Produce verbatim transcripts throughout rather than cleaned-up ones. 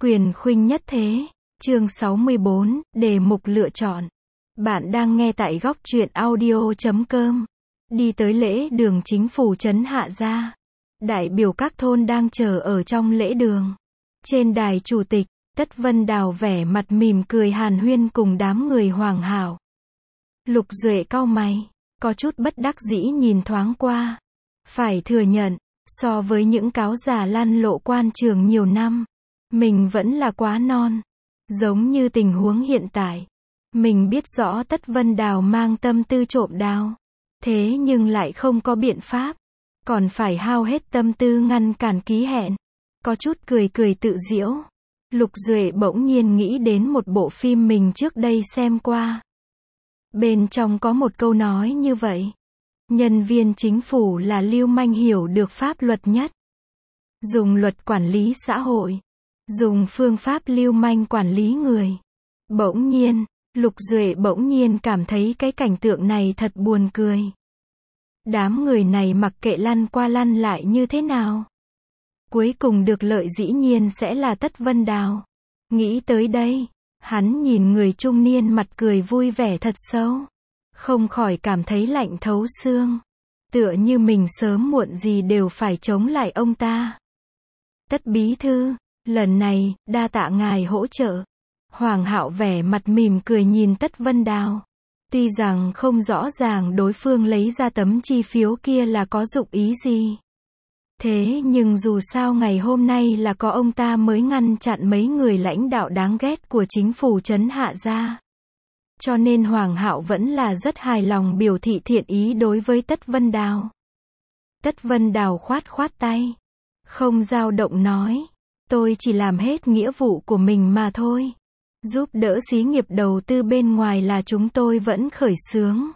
Quyền khuynh nhất thế. Chương sáu mươi bốn, đề mục lựa chọn. Bạn đang nghe tại góc truyện audio chấm com. Đi tới lễ đường chính phủ trấn Hạ Gia. Đại biểu các thôn đang chờ ở trong lễ đường. Trên đài chủ tịch, Tất Vân Đào vẻ mặt mỉm cười hàn huyên cùng đám người Hoàng Hảo. Lục Duệ cau mày, có chút bất đắc dĩ nhìn thoáng qua. Phải thừa nhận, so với những cáo già lăn lộ quan trường nhiều năm, mình vẫn là quá non. Giống như tình huống hiện tại, mình biết rõ Tất Vân Đào mang tâm tư trộm đào, thế nhưng lại không có biện pháp, còn phải hao hết tâm tư ngăn cản ký hẹn. Có chút cười cười tự giễu. Lục Duệ bỗng nhiên nghĩ đến một bộ phim mình trước đây xem qua. Bên trong có một câu nói như vậy: nhân viên chính phủ là lưu manh hiểu được pháp luật nhất. Dùng luật quản lý xã hội, dùng phương pháp lưu manh quản lý người. Bỗng nhiên, Lục Duệ bỗng nhiên cảm thấy cái cảnh tượng này thật buồn cười. Đám người này mặc kệ lăn qua lăn lại như thế nào, cuối cùng được lợi dĩ nhiên sẽ là Tất Vân Đào. Nghĩ tới đây, hắn nhìn người trung niên mặt cười vui vẻ thật sâu, không khỏi cảm thấy lạnh thấu xương. Tựa như mình sớm muộn gì đều phải chống lại ông ta. Tất bí thư, lần này, đa tạ ngài hỗ trợ. Hoàng Hạo vẻ mặt mỉm cười nhìn Tất Vân Đào. Tuy rằng không rõ ràng đối phương lấy ra tấm chi phiếu kia là có dụng ý gì. Thế nhưng dù sao ngày hôm nay là có ông ta mới ngăn chặn mấy người lãnh đạo đáng ghét của chính phủ trấn Hạ Gia. Cho nên Hoàng Hạo vẫn là rất hài lòng biểu thị thiện ý đối với Tất Vân Đào. Tất Vân Đào khoát khoát tay, không dao động nói, tôi chỉ làm hết nghĩa vụ của mình mà thôi. Giúp đỡ xí nghiệp đầu tư bên ngoài là chúng tôi vẫn khởi xướng.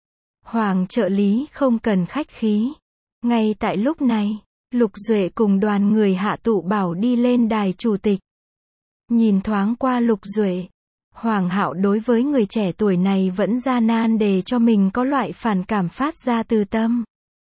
Hoàng trợ lý không cần khách khí. Ngay tại lúc này, Lục Duệ cùng đoàn người Hạ Tụ Bảo đi lên đài chủ tịch. Nhìn thoáng qua Lục Duệ, Hoàng Hạo đối với người trẻ tuổi này vẫn gian nan để cho mình có loại phản cảm phát ra từ tâm.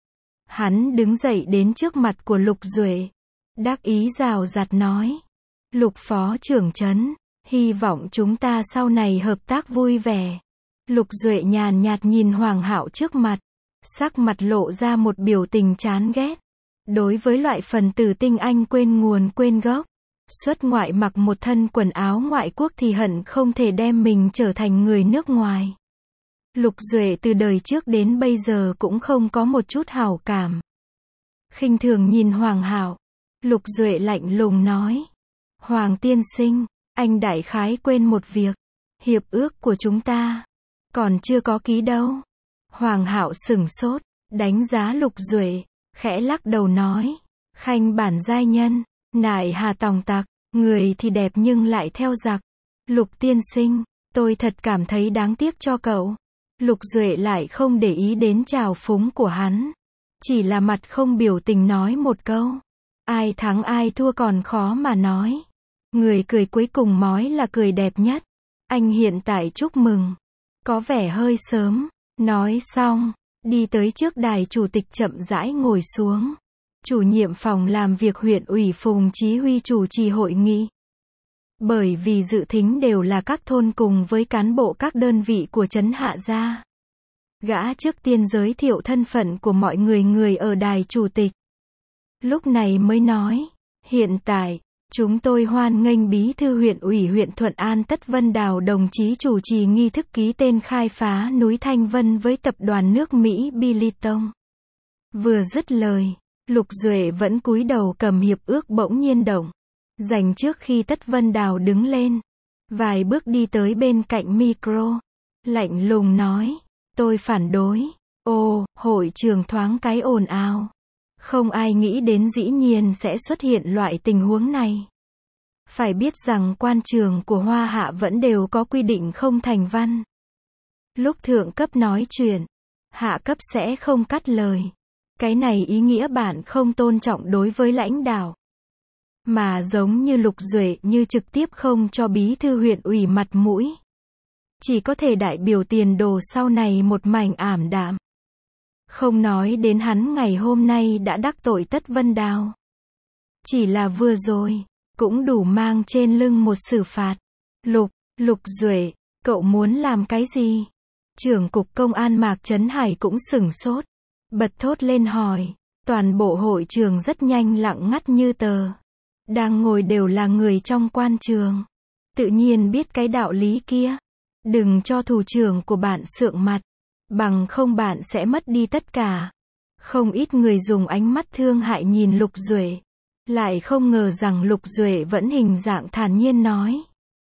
Hắn đứng dậy đến trước mặt của Lục Duệ, đắc ý rào rạt nói: Lục phó trưởng trấn, hy vọng chúng ta sau này hợp tác vui vẻ. Lục Duệ nhàn nhạt nhìn Hoàng Hạo trước mặt, sắc mặt lộ ra một biểu tình chán ghét. Đối với loại phần tử tinh anh quên nguồn quên gốc, xuất ngoại mặc một thân quần áo ngoại quốc thì hận không thể đem mình trở thành người nước ngoài. Lục Duệ từ đời trước đến bây giờ cũng không có một chút hảo cảm. Khinh thường nhìn Hoàng Hạo, Lục Duệ lạnh lùng nói: Hoàng tiên sinh, anh đại khái quên một việc, hiệp ước của chúng ta còn chưa có ký đâu. Hoàng Hạo sửng sốt, đánh giá Lục Duệ, khẽ lắc đầu nói: khanh bản giai nhân, nại hà tòng tặc, người thì đẹp nhưng lại theo giặc. Lục tiên sinh, tôi thật cảm thấy đáng tiếc cho cậu. Lục Duệ lại không để ý đến trào phúng của hắn, chỉ là mặt không biểu tình nói một câu: ai thắng ai thua còn khó mà nói. Người cười cuối cùng mói là cười đẹp nhất. Anh hiện tại chúc mừng, có vẻ hơi sớm. Nói xong, đi tới trước đài chủ tịch chậm rãi ngồi xuống. Chủ nhiệm phòng làm việc huyện ủy Phùng Chí Huy chủ trì hội nghị. Bởi vì dự thính đều là các thôn cùng với cán bộ các đơn vị của trấn Hạ Gia. Gã trước tiên giới thiệu thân phận của mọi người người ở đài chủ tịch. Lúc này mới nói: hiện tại, chúng tôi hoan nghênh bí thư huyện ủy huyện Thuận An Tất Vân Đào đồng chí chủ trì nghi thức ký tên khai phá núi Thanh Vân với tập đoàn nước Mỹ Billiton. Vừa dứt lời, Lục Duệ vẫn cúi đầu cầm hiệp ước bỗng nhiên động. Dành trước khi Tất Vân Đào đứng lên, vài bước đi tới bên cạnh micro, lạnh lùng nói: tôi phản đối. Ồ, hội trường thoáng cái ồn ào. Không ai nghĩ đến dĩ nhiên sẽ xuất hiện loại tình huống này. Phải biết rằng quan trường của Hoa Hạ vẫn đều có quy định không thành văn. Lúc thượng cấp nói chuyện, hạ cấp sẽ không cắt lời. Cái này ý nghĩa bạn không tôn trọng đối với lãnh đạo. Mà giống như Lục Duệ như trực tiếp không cho bí thư huyện ủy mặt mũi. Chỉ có thể đại biểu tiền đồ sau này một mảnh ảm đạm. Không nói đến hắn ngày hôm nay đã đắc tội Tất Vân Đào. Chỉ là vừa rồi, cũng đủ mang trên lưng một xử phạt. Lục, Lục Duệ, cậu muốn làm cái gì? Trưởng cục công an Mạc Trấn Hải cũng sửng sốt, bật thốt lên hỏi. Toàn bộ hội trường rất nhanh lặng ngắt như tờ. Đang ngồi đều là người trong quan trường. Tự nhiên biết cái đạo lý kia. Đừng cho thủ trưởng của bạn sượng mặt. Bằng không bạn sẽ mất đi tất cả. Không ít người dùng ánh mắt thương hại nhìn Lục Duệ. Lại không ngờ rằng Lục Duệ vẫn hình dạng thản nhiên nói.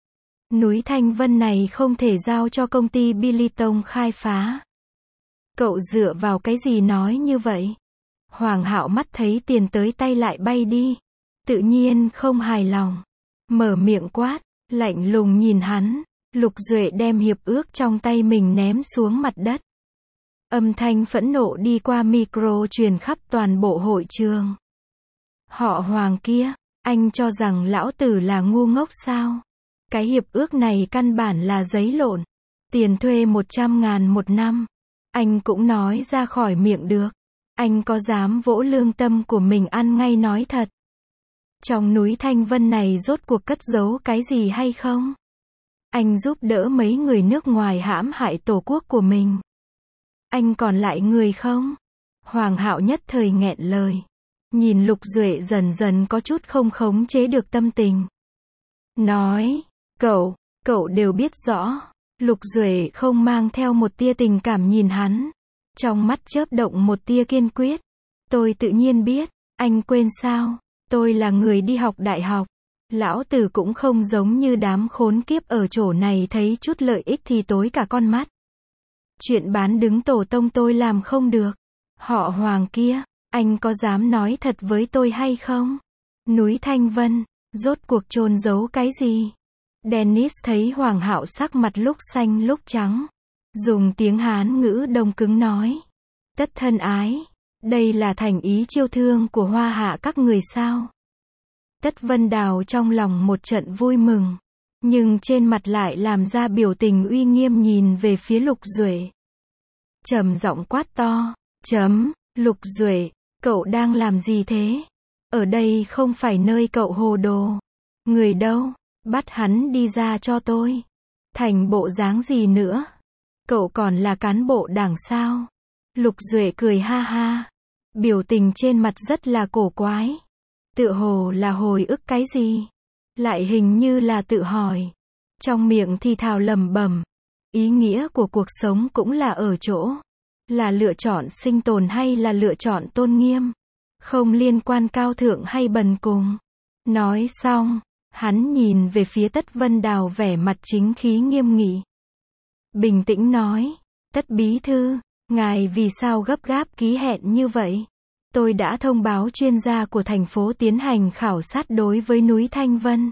Núi Thanh Vân này không thể giao cho công ty Billiton khai phá. Cậu dựa vào cái gì nói như vậy? Hoàng Hạo mắt thấy tiền tới tay lại bay đi. Tự nhiên không hài lòng. Mở miệng quát, lạnh lùng nhìn hắn. Lục Duệ đem hiệp ước trong tay mình ném xuống mặt đất. Âm thanh phẫn nộ đi qua micro truyền khắp toàn bộ hội trường. Họ Hoàng kia, anh cho rằng lão tử là ngu ngốc sao? Cái hiệp ước này căn bản là giấy lộn. Tiền thuê một trăm ngàn một năm. Anh cũng nói ra khỏi miệng được. Anh có dám vỗ lương tâm của mình ăn ngay nói thật? Trong núi Thanh Vân này rốt cuộc cất giấu cái gì hay không? Anh giúp đỡ mấy người nước ngoài hãm hại tổ quốc của mình. Anh còn lại người không? Hoàng Hạo nhất thời nghẹn lời. Nhìn Lục Duệ dần dần có chút không khống chế được tâm tình. Nói, cậu, cậu đều biết rõ. Lục Duệ không mang theo một tia tình cảm nhìn hắn. Trong mắt chớp động một tia kiên quyết. Tôi tự nhiên biết, anh quên sao? Tôi là người đi học đại học. Lão tử cũng không giống như đám khốn kiếp ở chỗ này thấy chút lợi ích thì tối cả con mắt. Chuyện bán đứng tổ tông tôi làm không được. Họ Hoàng kia, anh có dám nói thật với tôi hay không? Núi Thanh Vân, rốt cuộc chôn giấu cái gì? Dennis thấy Hoàng Hạo sắc mặt lúc xanh lúc trắng. Dùng tiếng Hán ngữ đông cứng nói. Tất thân ái, đây là thành ý chiêu thương của Hoa Hạ các người sao? Tất Vân Đào trong lòng một trận vui mừng. Nhưng trên mặt lại làm ra biểu tình uy nghiêm nhìn về phía Lục Duệ. Trầm giọng quát to. Chấm, Lục Duệ, cậu đang làm gì thế? Ở đây không phải nơi cậu hồ đồ. Người đâu? Bắt hắn đi ra cho tôi. Thành bộ dáng gì nữa? Cậu còn là cán bộ đảng sao? Lục Duệ cười ha ha. Biểu tình trên mặt rất là cổ quái. Tựa hồ là hồi ức cái gì? Lại hình như là tự hỏi. Trong miệng thì thào lẩm bẩm. Ý nghĩa của cuộc sống cũng là ở chỗ. Là lựa chọn sinh tồn hay là lựa chọn tôn nghiêm. Không liên quan cao thượng hay bần cùng. Nói xong, hắn nhìn về phía Tất Vân Đào vẻ mặt chính khí nghiêm nghị. Bình tĩnh nói. Tất bí thư, ngài vì sao gấp gáp ký hẹn như vậy? Tôi đã thông báo chuyên gia của thành phố tiến hành khảo sát đối với núi Thanh Vân.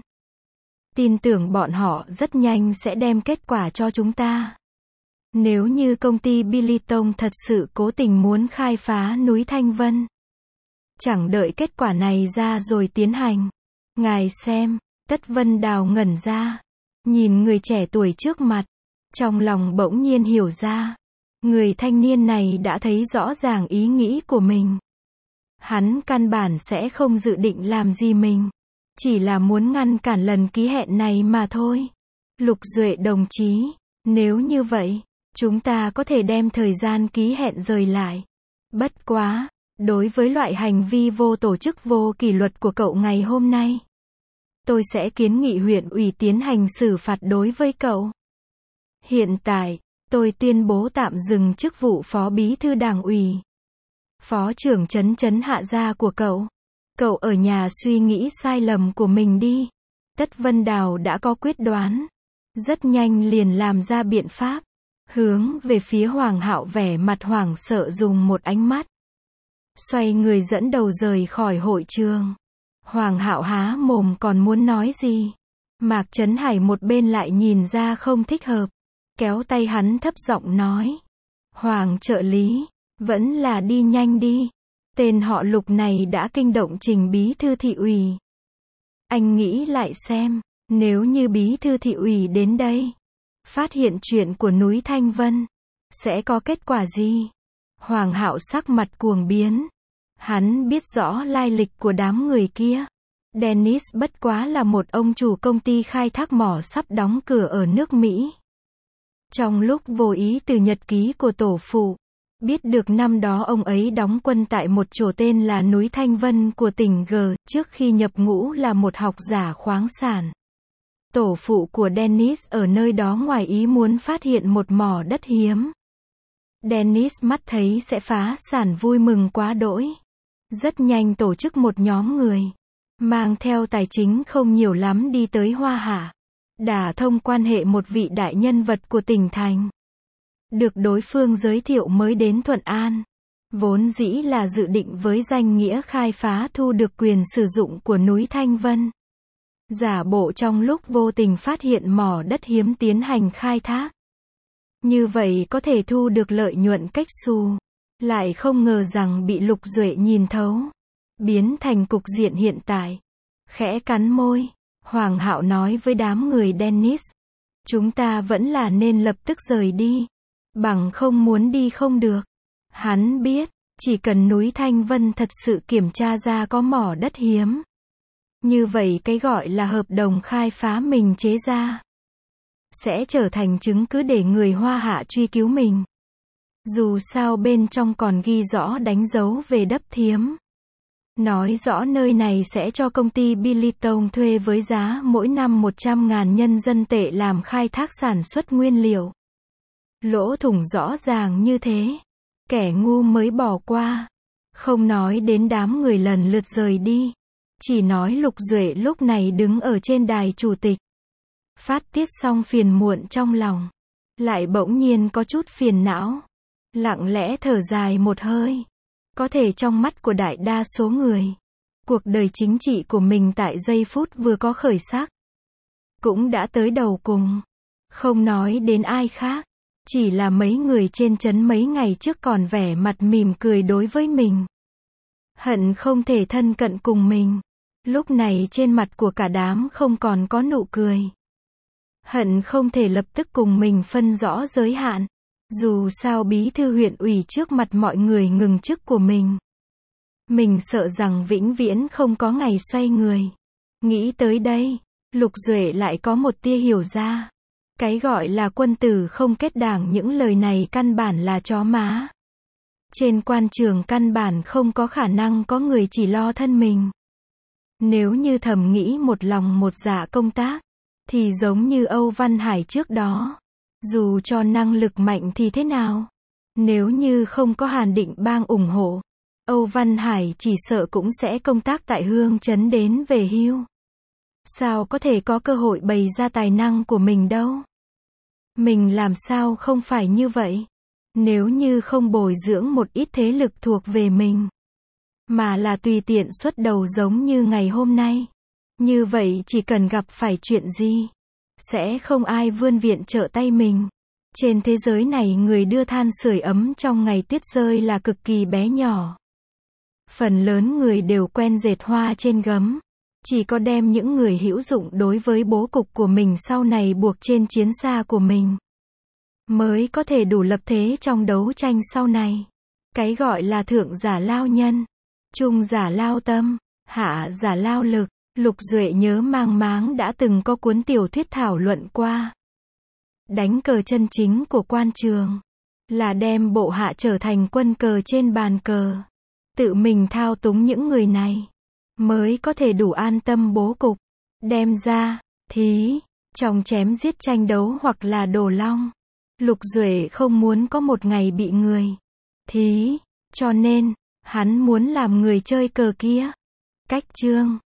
Tin tưởng bọn họ rất nhanh sẽ đem kết quả cho chúng ta. Nếu như công ty Billiton thật sự cố tình muốn khai phá núi Thanh Vân. Chẳng đợi kết quả này ra rồi tiến hành. Ngài xem, Tất Vân Đào ngẩn ra. Nhìn người trẻ tuổi trước mặt. Trong lòng bỗng nhiên hiểu ra. Người thanh niên này đã thấy rõ ràng ý nghĩ của mình. Hắn căn bản sẽ không dự định làm gì mình. Chỉ là muốn ngăn cản lần ký hẹn này mà thôi. Lục Duệ đồng chí, nếu như vậy, chúng ta có thể đem thời gian ký hẹn rời lại. Bất quá, đối với loại hành vi vô tổ chức vô kỷ luật của cậu ngày hôm nay, tôi sẽ kiến nghị huyện ủy tiến hành xử phạt đối với cậu. Hiện tại, tôi tuyên bố tạm dừng chức vụ phó bí thư đảng ủy. Phó trưởng trấn trấn Hạ Gia của cậu. Cậu ở nhà suy nghĩ sai lầm của mình đi. Tất Vân Đào đã có quyết đoán. Rất nhanh liền làm ra biện pháp. Hướng về phía Hoàng Hạo vẻ mặt hoảng sợ dùng một ánh mắt. Xoay người dẫn đầu rời khỏi hội trường. Hoàng Hạo há mồm còn muốn nói gì. Mạc Trấn Hải một bên lại nhìn ra không thích hợp. Kéo tay hắn thấp giọng nói. Hoàng trợ lý, vẫn là đi nhanh đi. Tên họ Lục này đã kinh động Trình bí thư thị ủy. Anh nghĩ lại xem, nếu như bí thư thị ủy đến đây, phát hiện chuyện của núi Thanh Vân, sẽ có kết quả gì? Hoàng Hạo sắc mặt cuồng biến. Hắn biết rõ lai lịch của đám người kia. Dennis bất quá là một ông chủ công ty khai thác mỏ sắp đóng cửa ở nước Mỹ. Trong lúc vô ý từ nhật ký của tổ phụ, biết được năm đó ông ấy đóng quân tại một chỗ tên là núi Thanh Vân của tỉnh G, trước khi nhập ngũ là một học giả khoáng sản. Tổ phụ của Dennis ở nơi đó ngoài ý muốn phát hiện một mỏ đất hiếm. Dennis mắt thấy sẽ phá sản vui mừng quá đỗi. Rất nhanh tổ chức một nhóm người, mang theo tài chính không nhiều lắm đi tới Hoa Hạ, đả thông quan hệ một vị đại nhân vật của tỉnh thành. Được đối phương giới thiệu mới đến Thuận An. Vốn dĩ là dự định với danh nghĩa khai phá thu được quyền sử dụng của núi Thanh Vân. Giả bộ trong lúc vô tình phát hiện mỏ đất hiếm tiến hành khai thác. Như vậy có thể thu được lợi nhuận cách xù. Lại không ngờ rằng bị Lục Duệ nhìn thấu. Biến thành cục diện hiện tại. Khẽ cắn môi, Hoàng Hạo nói với đám người Dennis. Chúng ta vẫn là nên lập tức rời đi. Bằng không muốn đi không được. Hắn biết, chỉ cần núi Thanh Vân thật sự kiểm tra ra có mỏ đất hiếm. Như vậy cái gọi là hợp đồng khai phá mình chế ra sẽ trở thành chứng cứ để người Hoa Hạ truy cứu mình. Dù sao bên trong còn ghi rõ đánh dấu về đất hiếm. Nói rõ nơi này sẽ cho công ty Billiton thuê với giá mỗi năm một trăm ngàn nhân dân tệ làm khai thác sản xuất nguyên liệu. Lỗ thủng rõ ràng như thế. Kẻ ngu mới bỏ qua. Không nói đến đám người lần lượt rời đi. Chỉ nói Lục Duệ lúc này đứng ở trên đài chủ tịch. Phát tiết xong phiền muộn trong lòng. Lại bỗng nhiên có chút phiền não. Lặng lẽ thở dài một hơi. Có thể trong mắt của đại đa số người, cuộc đời chính trị của mình tại giây phút vừa có khởi sắc. Cũng đã tới đầu cùng. Không nói đến ai khác. Chỉ là mấy người trên trấn mấy ngày trước còn vẻ mặt mỉm cười đối với mình. Hận không thể thân cận cùng mình. Lúc này trên mặt của cả đám không còn có nụ cười. Hận không thể lập tức cùng mình phân rõ giới hạn. Dù sao bí thư huyện ủy trước mặt mọi người ngừng chức của mình. Mình sợ rằng vĩnh viễn không có ngày xoay người. Nghĩ tới đây, Lục Duệ lại có một tia hiểu ra. Cái gọi là quân tử không kết đảng, những lời này căn bản là chó má. Trên quan trường căn bản không có khả năng có người chỉ lo thân mình. Nếu như thầm nghĩ một lòng một dạ công tác, thì giống như Âu Văn Hải trước đó. Dù cho năng lực mạnh thì thế nào? Nếu như không có Hàn Định Bang ủng hộ, Âu Văn Hải chỉ sợ cũng sẽ công tác tại Hương Trấn đến về hưu. Sao có thể có cơ hội bày ra tài năng của mình đâu? Mình làm sao không phải như vậy? Nếu như không bồi dưỡng một ít thế lực thuộc về mình, mà là tùy tiện xuất đầu giống như ngày hôm nay. Như vậy chỉ cần gặp phải chuyện gì, sẽ không ai vươn viện trợ tay mình. Trên thế giới này người đưa than sưởi ấm trong ngày tuyết rơi là cực kỳ bé nhỏ. Phần lớn người đều quen dệt hoa trên gấm. Chỉ có đem những người hữu dụng đối với bố cục của mình sau này buộc trên chiến xa của mình, mới có thể đủ lập thế trong đấu tranh sau này. Cái gọi là thượng giả lao nhân, trung giả lao tâm, hạ giả lao lực. Lục Duệ nhớ mang máng đã từng có cuốn tiểu thuyết thảo luận qua. Đánh cờ chân chính của quan trường là đem bộ hạ trở thành quân cờ trên bàn cờ. Tự mình thao túng những người này mới có thể đủ an tâm bố cục. Đem ra thí trong chém giết tranh đấu hoặc là đổ long. Lục Duệ không muốn có một ngày bị người thí, cho nên hắn muốn làm người chơi cờ kia. Cách chương